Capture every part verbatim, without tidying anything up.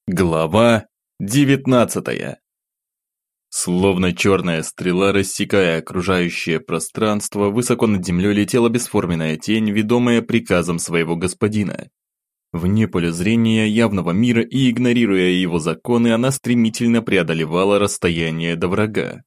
Глава девятнадцатая. Словно черная стрела, рассекая окружающее пространство, высоко над землей летела бесформенная тень, ведомая приказом своего господина. Вне поля зрения явного мира и игнорируя его законы, она стремительно преодолевала расстояние до врага.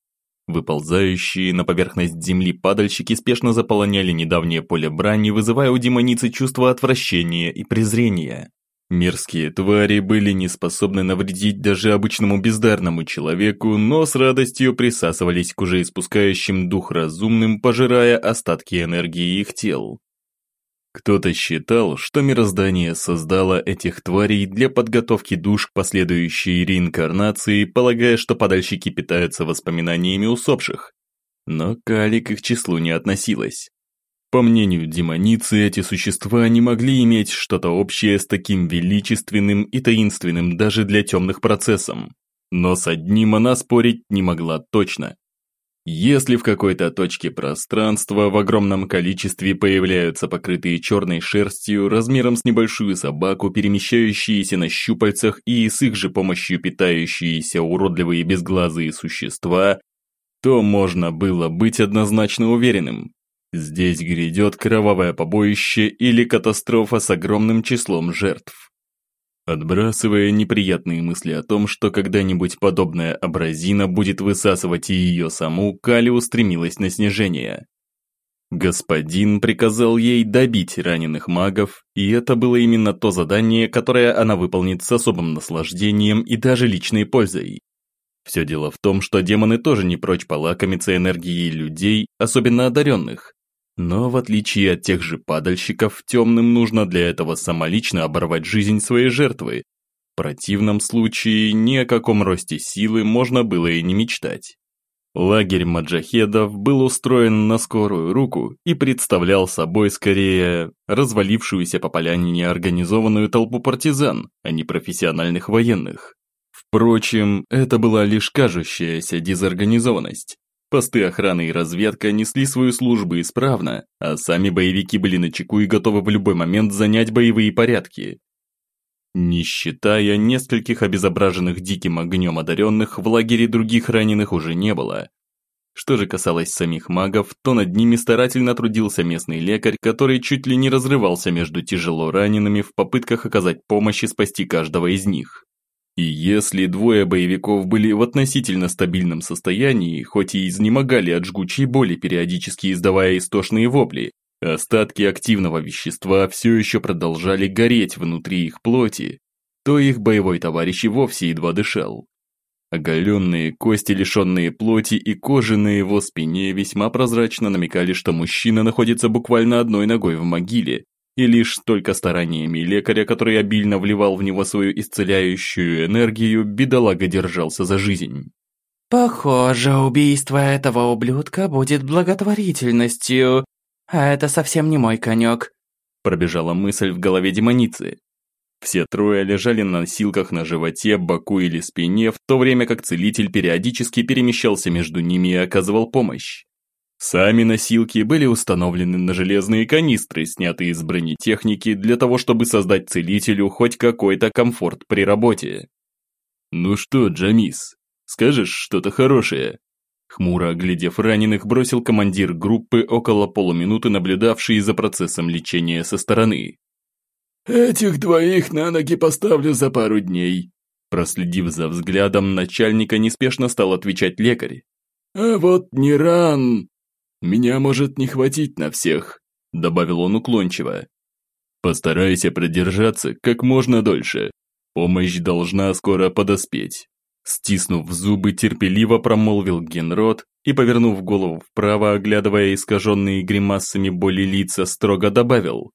Выползающие на поверхность земли падальщики спешно заполоняли недавнее поле брани, вызывая у демоницы чувство отвращения и презрения. Мерзкие твари были не способны навредить даже обычному бездарному человеку, но с радостью присасывались к уже испускающим дух разумным, пожирая остатки энергии их тел. Кто-то считал, что мироздание создало этих тварей для подготовки душ к последующей реинкарнации, полагая, что падальщики питаются воспоминаниями усопших. Но Кали к их числу не относилась. По мнению демоницы, эти существа не могли иметь что-то общее с таким величественным и таинственным даже для темных процессом. Но с одним она спорить не могла точно. Если в какой-то точке пространства в огромном количестве появляются покрытые черной шерстью размером с небольшую собаку, перемещающиеся на щупальцах и с их же помощью питающиеся уродливые безглазые существа, то можно было быть однозначно уверенным. Здесь грядет кровавое побоище или катастрофа с огромным числом жертв. Отбрасывая неприятные мысли о том, что когда-нибудь подобная абразина будет высасывать и ее саму, Кали устремилась на снижение. Господин приказал ей добить раненых магов, и это было именно то задание, которое она выполнит с особым наслаждением и даже личной пользой. Все дело в том, что демоны тоже не прочь полакомиться энергией людей, особенно одаренных. Но в отличие от тех же падальщиков, темным нужно для этого самолично оборвать жизнь своей жертвы. В противном случае ни о каком росте силы можно было и не мечтать. Лагерь маджахедов был устроен на скорую руку и представлял собой скорее развалившуюся по поляне неорганизованную толпу партизан, а не профессиональных военных. Впрочем, это была лишь кажущаяся дезорганизованность. Посты охраны и разведка несли свою службу исправно, а сами боевики были начеку и готовы в любой момент занять боевые порядки. Не считая нескольких обезображенных диким огнем одаренных, в лагере других раненых уже не было. Что же касалось самих магов, то над ними старательно трудился местный лекарь, который чуть ли не разрывался между тяжело ранеными в попытках оказать помощь и спасти каждого из них. И если двое боевиков были в относительно стабильном состоянии, хоть и изнемогали от жгучей боли, периодически издавая истошные вопли, остатки активного вещества все еще продолжали гореть внутри их плоти, то их боевой товарищ и вовсе едва дышал. Оголенные кости, лишенные плоти и кожи на его спине весьма прозрачно намекали, что мужчина находится буквально одной ногой в могиле, и лишь только стараниями лекаря, который обильно вливал в него свою исцеляющую энергию, бедолага держался за жизнь. «Похоже, убийство этого ублюдка будет благотворительностью, а это совсем не мой конек», пробежала мысль в голове демоницы. Все трое лежали на носилках на животе, боку или спине, в то время как целитель периодически перемещался между ними и оказывал помощь. Сами носилки были установлены на железные канистры, снятые из бронетехники, для того, чтобы создать целителю хоть какой-то комфорт при работе. «Ну что, Джамис, скажешь что-то хорошее?» Хмуро оглядев раненых, бросил командир группы, около полуминуты наблюдавший за процессом лечения со стороны. «Этих двоих на ноги поставлю за пару дней», проследив за взглядом начальника, неспешно стал отвечать лекарь. «А вот не ран. Меня может не хватить на всех», добавил он уклончиво. «Постарайся продержаться как можно дольше. Помощь должна скоро подоспеть». Стиснув зубы, терпеливо промолвил Генрод и, повернув голову вправо, оглядывая искаженные гримасами боли лица, строго добавил.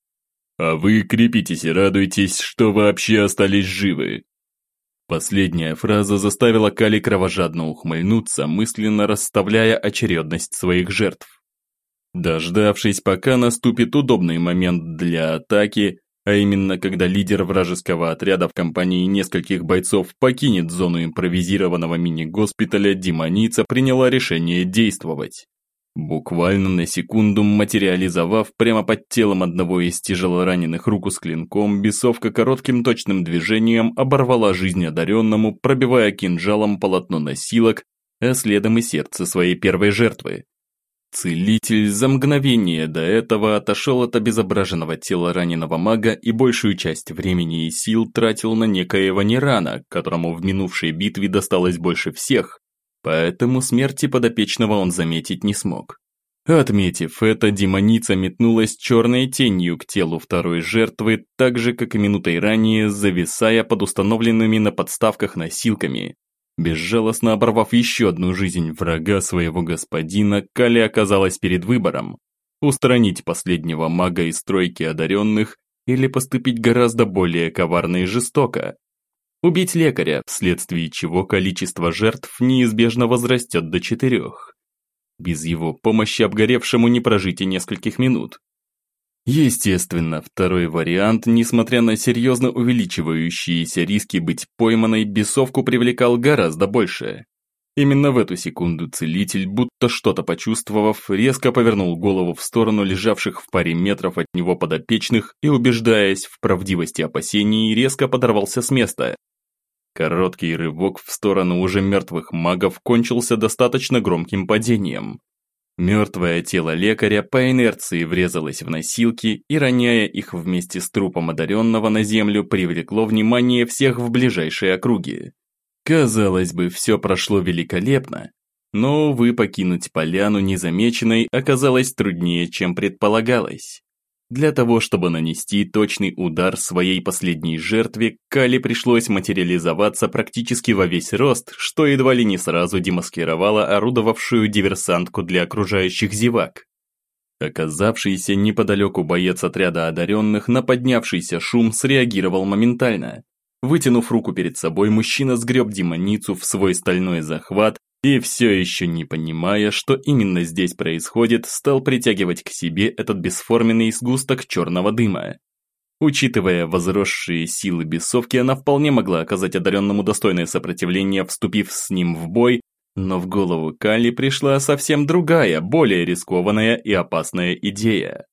«А вы крепитесь и радуйтесь, что вообще остались живы». Последняя фраза заставила Кали кровожадно ухмыльнуться, мысленно расставляя очередность своих жертв. Дождавшись, пока наступит удобный момент для атаки, а именно когда лидер вражеского отряда в компании нескольких бойцов покинет зону импровизированного мини-госпиталя, демоница приняла решение действовать. Буквально на секунду материализовав прямо под телом одного из тяжелораненых руку с клинком, бесовка коротким точным движением оборвала жизнь одаренному, пробивая кинжалом полотно носилок, а следом и сердце своей первой жертвы. Целитель за мгновение до этого отошел от обезображенного тела раненого мага и большую часть времени и сил тратил на некоего Нирана, которому в минувшей битве досталось больше всех, поэтому смерти подопечного он заметить не смог. Отметив это, демоница метнулась черной тенью к телу второй жертвы, так же, как и минутой ранее, зависая под установленными на подставках носилками. Безжалостно оборвав еще одну жизнь врага своего господина, Кали оказалась перед выбором – устранить последнего мага из тройки одаренных или поступить гораздо более коварно и жестоко. Убить лекаря, вследствие чего количество жертв неизбежно возрастет до четырех. Без его помощи обгоревшему не прожить и нескольких минут. Естественно, второй вариант, несмотря на серьезно увеличивающиеся риски быть пойманной, бесовку привлекал гораздо больше. Именно в эту секунду целитель, будто что-то почувствовав, резко повернул голову в сторону лежавших в паре метров от него подопечных и, убеждаясь в правдивости опасений, резко подорвался с места. Короткий рывок в сторону уже мертвых магов кончился достаточно громким падением. Мертвое тело лекаря по инерции врезалось в носилки и, роняя их вместе с трупом одаренного на землю, привлекло внимание всех в ближайшей округе. Казалось бы, все прошло великолепно, но, увы, покинуть поляну незамеченной оказалось труднее, чем предполагалось. Для того, чтобы нанести точный удар своей последней жертве, Кали пришлось материализоваться практически во весь рост, что едва ли не сразу демаскировало орудовавшую диверсантку для окружающих зевак. Оказавшийся неподалеку боец отряда одаренных на поднявшийся шум среагировал моментально. Вытянув руку перед собой, мужчина сгреб демоницу в свой стальной захват и, все еще не понимая, что именно здесь происходит, стал притягивать к себе этот бесформенный сгусток черного дыма. Учитывая возросшие силы бесовки, она вполне могла оказать одаренному достойное сопротивление, вступив с ним в бой, но в голову Кали пришла совсем другая, более рискованная и опасная идея.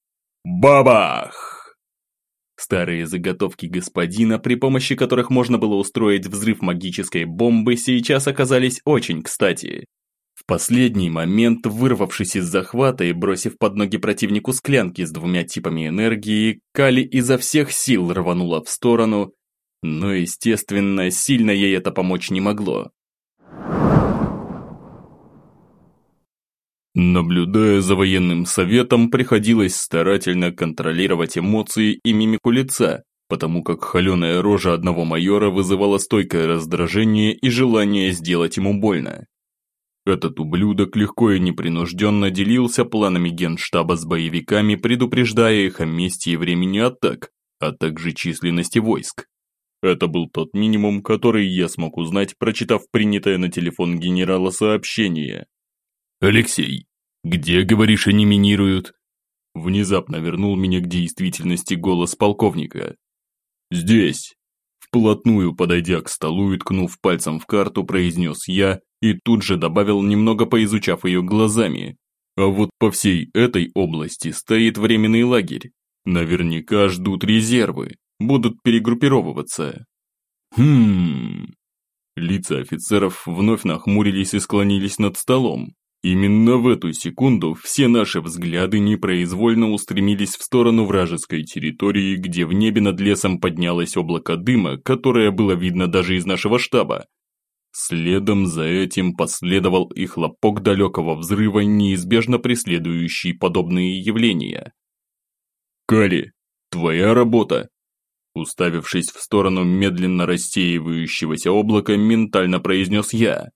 Бабах! Старые заготовки господина, при помощи которых можно было устроить взрыв магической бомбы, сейчас оказались очень кстати. В последний момент, вырвавшись из захвата и бросив под ноги противнику склянки с двумя типами энергии, Кали изо всех сил рванула в сторону, но, естественно, сильно ей это помочь не могло. Наблюдая за военным советом, приходилось старательно контролировать эмоции и мимику лица, потому как холеная рожа одного майора вызывала стойкое раздражение и желание сделать ему больно. Этот ублюдок легко и непринужденно делился планами генштаба с боевиками, предупреждая их о месте и времени атак, а также численности войск. Это был тот минимум, который я смог узнать, прочитав принятое на телефон генерала сообщение. «Алексей, где, говоришь, они минируют?» Внезапно вернул меня к действительности голос полковника. «Здесь!» Вплотную подойдя к столу и ткнув пальцем в карту, произнес я и тут же добавил, немного поизучав ее глазами. А вот по всей этой области стоит временный лагерь. Наверняка ждут резервы, будут перегруппировываться. Хм... Лица офицеров вновь нахмурились и склонились над столом. Именно в эту секунду все наши взгляды непроизвольно устремились в сторону вражеской территории, где в небе над лесом поднялось облако дыма, которое было видно даже из нашего штаба. Следом за этим последовал и хлопок далекого взрыва, неизбежно преследующий подобные явления. «Кали, твоя работа!» Уставившись в сторону медленно рассеивающегося облака, ментально произнес я.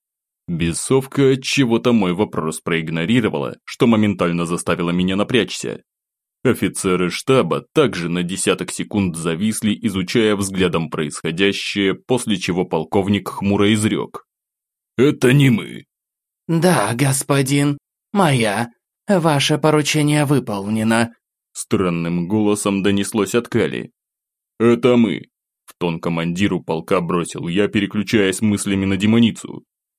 Бесовка отчего-то мой вопрос проигнорировала, что моментально заставило меня напрячься. Офицеры штаба также на десяток секунд зависли, изучая взглядом происходящее, после чего полковник хмуро изрек. «Это не мы». «Да, господин, моя. Ваше поручение выполнено», – странным голосом донеслось от Кали. «Это мы», – в тон командиру полка бросил я, переключаясь мыслями на демоницу.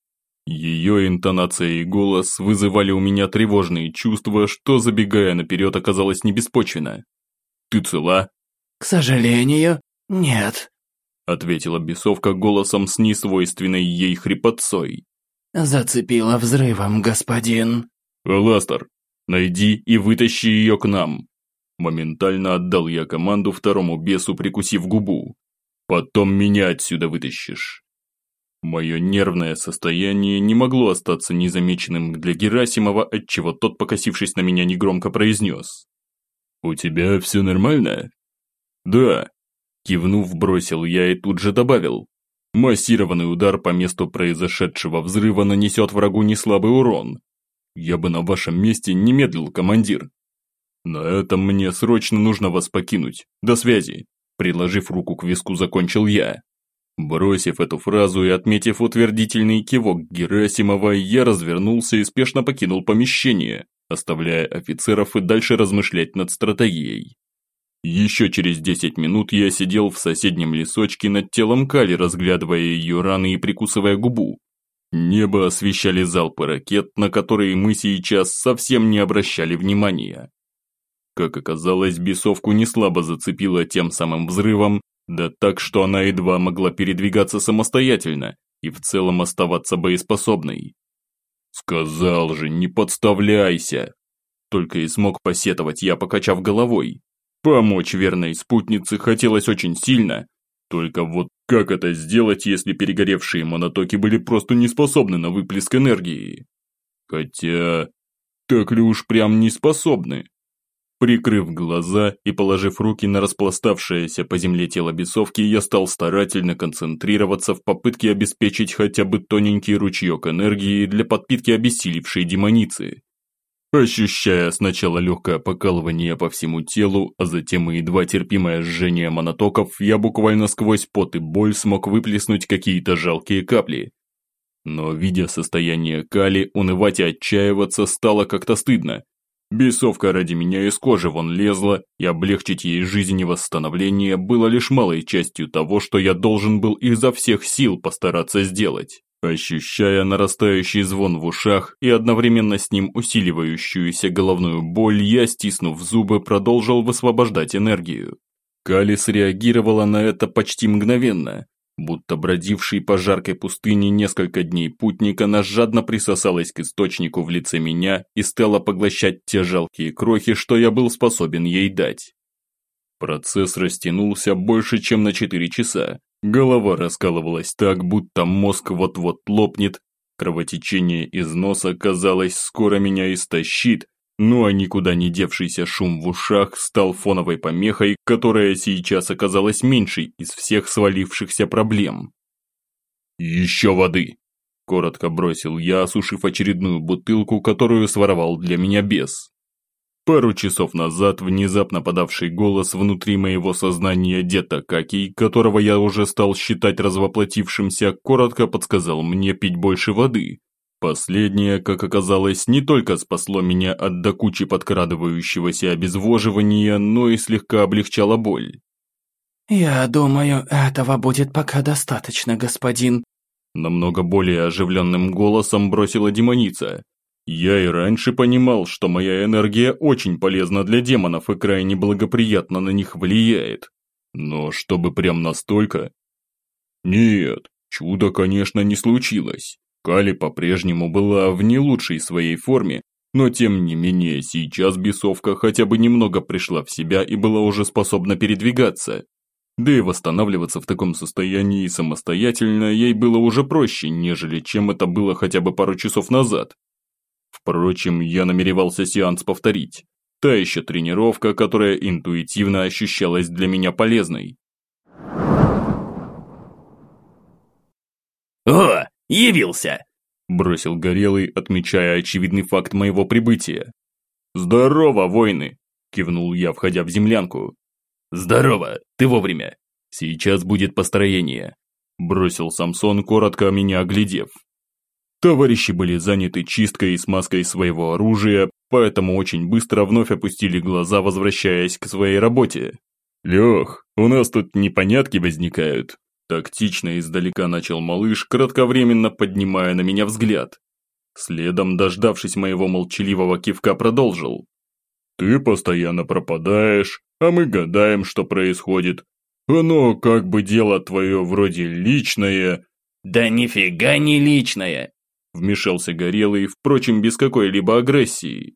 Ее интонация и голос вызывали у меня тревожные чувства, что, забегая наперед, оказалось не беспочвенно. «Ты цела?» «К сожалению, нет», – ответила бесовка голосом с несвойственной ей хрипотцой. «Зацепила взрывом, господин». «Аластер, найди и вытащи ее к нам». Моментально отдал я команду второму бесу, прикусив губу. «Потом меня отсюда вытащишь». Мое нервное состояние не могло остаться незамеченным для Герасимова, отчего тот, покосившись на меня, негромко произнес. «У тебя все нормально?» «Да», – кивнув, бросил я и тут же добавил. «Массированный удар по месту произошедшего взрыва нанесет врагу неслабый урон. Я бы на вашем месте не медлил, командир. На этом мне срочно нужно вас покинуть. До связи», – приложив руку к виску, закончил я. Бросив эту фразу и отметив утвердительный кивок Герасимова, я развернулся и спешно покинул помещение, оставляя офицеров и дальше размышлять над стратегией. Еще через десять минут я сидел в соседнем лесочке над телом Кали, разглядывая ее раны и прикусывая губу. Небо освещали залпы ракет, на которые мы сейчас совсем не обращали внимания. Как оказалось, бесовку неслабо зацепило тем самым взрывом, да так, что она едва могла передвигаться самостоятельно и в целом оставаться боеспособной. «Сказал же, не подставляйся!» Только и смог посетовать я, покачав головой. Помочь верной спутнице хотелось очень сильно, только вот как это сделать, если перегоревшие монотоки были просто не способны на выплеск энергии? Хотя, так ли уж прям не способны? Прикрыв глаза и положив руки на распластавшееся по земле тело бесовки, я стал старательно концентрироваться в попытке обеспечить хотя бы тоненький ручеек энергии для подпитки обессилевшей демоницы. Ощущая сначала легкое покалывание по всему телу, а затем и едва терпимое жжение монотоков, я буквально сквозь пот и боль смог выплеснуть какие-то жалкие капли. Но, видя состояние Кали, унывать и отчаиваться стало как-то стыдно. Бесовка ради меня из кожи вон лезла, и облегчить ей жизнь и восстановление было лишь малой частью того, что я должен был изо всех сил постараться сделать. Ощущая нарастающий звон в ушах и одновременно с ним усиливающуюся головную боль, я, стиснув зубы, продолжил высвобождать энергию. Кали среагировала на это почти мгновенно. Будто бродивший по жаркой пустыне несколько дней путник, она жадно присосалась к источнику в лице меня и стала поглощать те жалкие крохи, что я был способен ей дать. Процесс растянулся больше, чем на четыре часа. Голова раскалывалась так, будто мозг вот-вот лопнет, кровотечение из носа, казалось, скоро меня истощит, ну а никуда не девшийся шум в ушах стал фоновой помехой, которая сейчас оказалась меньшей из всех свалившихся проблем. «Еще воды!» – коротко бросил я, осушив очередную бутылку, которую своровал для меня бес. Пару часов назад внезапно подавший голос внутри моего сознания дед Акакий, которого я уже стал считать развоплотившимся, коротко подсказал мне пить больше воды. Последнее, как оказалось, не только спасло меня от до кучи подкрадывающегося обезвоживания, но и слегка облегчало боль. «Я думаю, этого будет пока достаточно, господин», намного более оживленным голосом бросила демоница. Я и раньше понимал, что моя энергия очень полезна для демонов и крайне благоприятно на них влияет. Но чтобы прям настолько? Нет, чуда, конечно, не случилось. Кали по-прежнему была в не лучшей своей форме, но тем не менее сейчас бесовка хотя бы немного пришла в себя и была уже способна передвигаться. Да и восстанавливаться в таком состоянии самостоятельно ей было уже проще, нежели чем это было хотя бы пару часов назад. Впрочем, я намеревался сеанс повторить. Та еще тренировка, которая интуитивно ощущалась для меня полезной. «О, явился!» – бросил Горелый, отмечая очевидный факт моего прибытия. «Здорово, воины!» – кивнул я, входя в землянку. «Здорово, ты вовремя. Сейчас будет построение», – бросил Самсон, коротко меня оглядев. Товарищи были заняты чисткой и смазкой своего оружия, поэтому очень быстро вновь опустили глаза, возвращаясь к своей работе. «Лех, у нас тут непонятки возникают», Тактично издалека начал малыш, кратковременно поднимая на меня взгляд. Следом, дождавшись моего молчаливого кивка, продолжил. «Ты постоянно пропадаешь, а мы гадаем, что происходит. Оно как бы дело твое вроде личное». «Да нифига не личное!» Вмешался Горелый, впрочем, без какой-либо агрессии.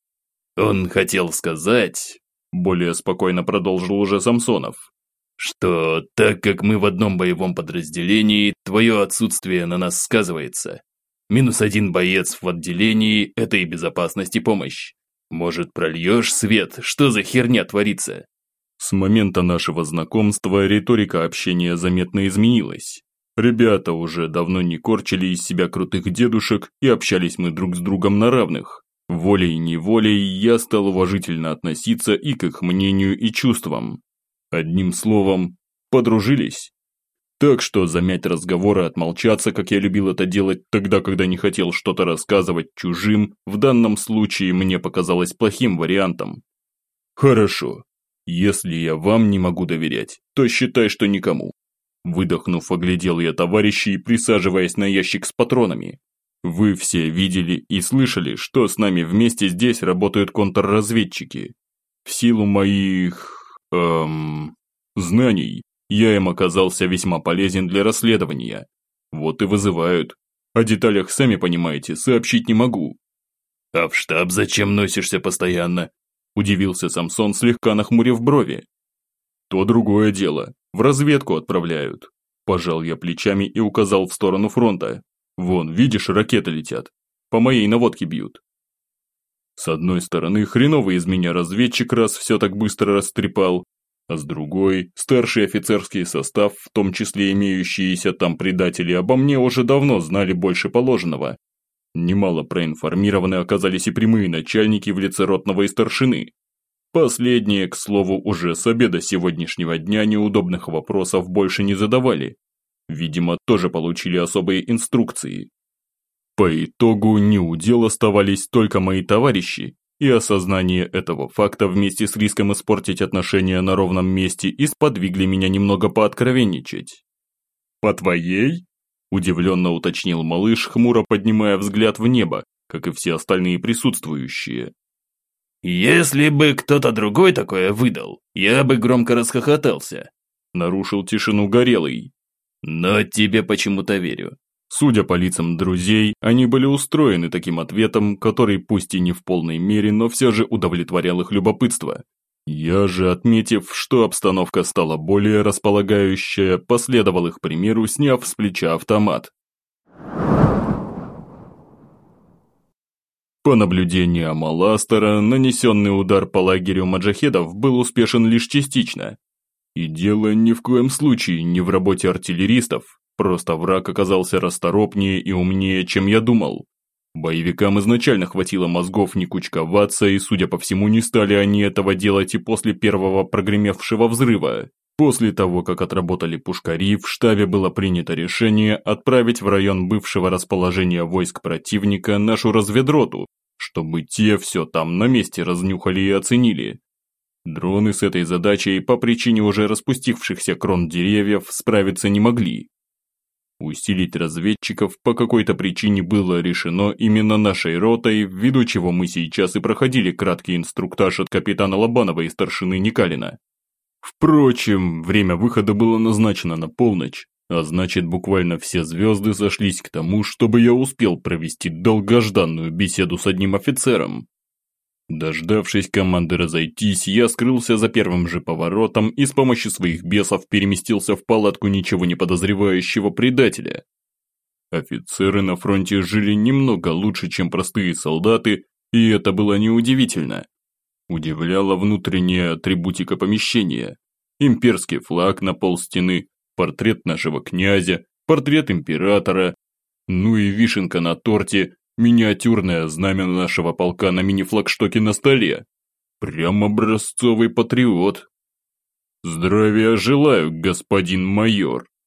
«Он хотел сказать...» Более спокойно продолжил уже Самсонов. «Что так как мы в одном боевом подразделении, твое отсутствие на нас сказывается. Минус один боец в отделении – это и безопасность, и помощь. Может, прольешь свет, что за херня творится?» С момента нашего знакомства риторика общения заметно изменилась. Ребята уже давно не корчили из себя крутых дедушек, и общались мы друг с другом на равных. Волей-неволей я стал уважительно относиться и к их мнению и чувствам. Одним словом, подружились. Так что замять разговоры, отмолчаться, как я любил это делать тогда, когда не хотел что-то рассказывать чужим, в данном случае мне показалось плохим вариантом. Хорошо. Если я вам не могу доверять, то считай, что никому. Выдохнув, оглядел я товарищей, присаживаясь на ящик с патронами. Вы все видели и слышали, что с нами вместе здесь работают контрразведчики. В силу моих... эм... знаний, я им оказался весьма полезен для расследования. Вот и вызывают. О деталях, сами понимаете, сообщить не могу. «А в штаб зачем носишься постоянно?» Удивился Самсон, слегка нахмурив брови. То другое дело. В разведку отправляют. Пожал я плечами и указал в сторону фронта. Вон, видишь, ракеты летят. По моей наводке бьют. С одной стороны, хреновый из меня разведчик, раз все так быстро растрепал, а с другой, старший офицерский состав, в том числе имеющиеся там предатели, обо мне уже давно знали больше положенного. Немало проинформированы оказались и прямые начальники в лице ротного и старшины. Последние, к слову, уже с обеда сегодняшнего дня неудобных вопросов больше не задавали. Видимо, тоже получили особые инструкции. По итогу неудел оставались только мои товарищи, и осознание этого факта вместе с риском испортить отношения на ровном месте и сподвигли меня немного пооткровенничать. «По твоей?» – удивленно уточнил малыш, хмуро поднимая взгляд в небо, как и все остальные присутствующие. «Если бы кто-то другой такое выдал, я бы громко расхохотался», – нарушил тишину Горелый. «Но тебе почему-то верю». Судя по лицам друзей, они были устроены таким ответом, который пусть и не в полной мере, но все же удовлетворял их любопытство. Я же, отметив, что обстановка стала более располагающая, последовал их примеру, сняв с плеча автомат. По наблюдениям Аластера, нанесенный удар по лагерю маджахедов был успешен лишь частично. И дело ни в коем случае не в работе артиллеристов, просто враг оказался расторопнее и умнее, чем я думал. Боевикам изначально хватило мозгов не кучковаться, и, судя по всему, не стали они этого делать и после первого прогремевшего взрыва. После того, как отработали пушкари, в штабе было принято решение отправить в район бывшего расположения войск противника нашу разведроту, чтобы те все там на месте разнюхали и оценили. Дроны с этой задачей по причине уже распустившихся крон деревьев справиться не могли. Усилить разведчиков по какой-то причине было решено именно нашей ротой, ввиду чего мы сейчас и проходили краткий инструктаж от капитана Лобанова и старшины Никалина. Впрочем, время выхода было назначено на полночь, а значит, буквально все звезды сошлись к тому, чтобы я успел провести долгожданную беседу с одним офицером. Дождавшись команды разойтись, я скрылся за первым же поворотом и с помощью своих бесов переместился в палатку ничего не подозревающего предателя. Офицеры на фронте жили немного лучше, чем простые солдаты, и это было неудивительно. Удивляла внутренняя атрибутика помещения. Имперский флаг на полстены, портрет нашего князя, портрет императора, ну и вишенка на торте, миниатюрное знамя нашего полка на мини-флагштоке на столе. Прям образцовый патриот. «Здравия желаю, господин майор»,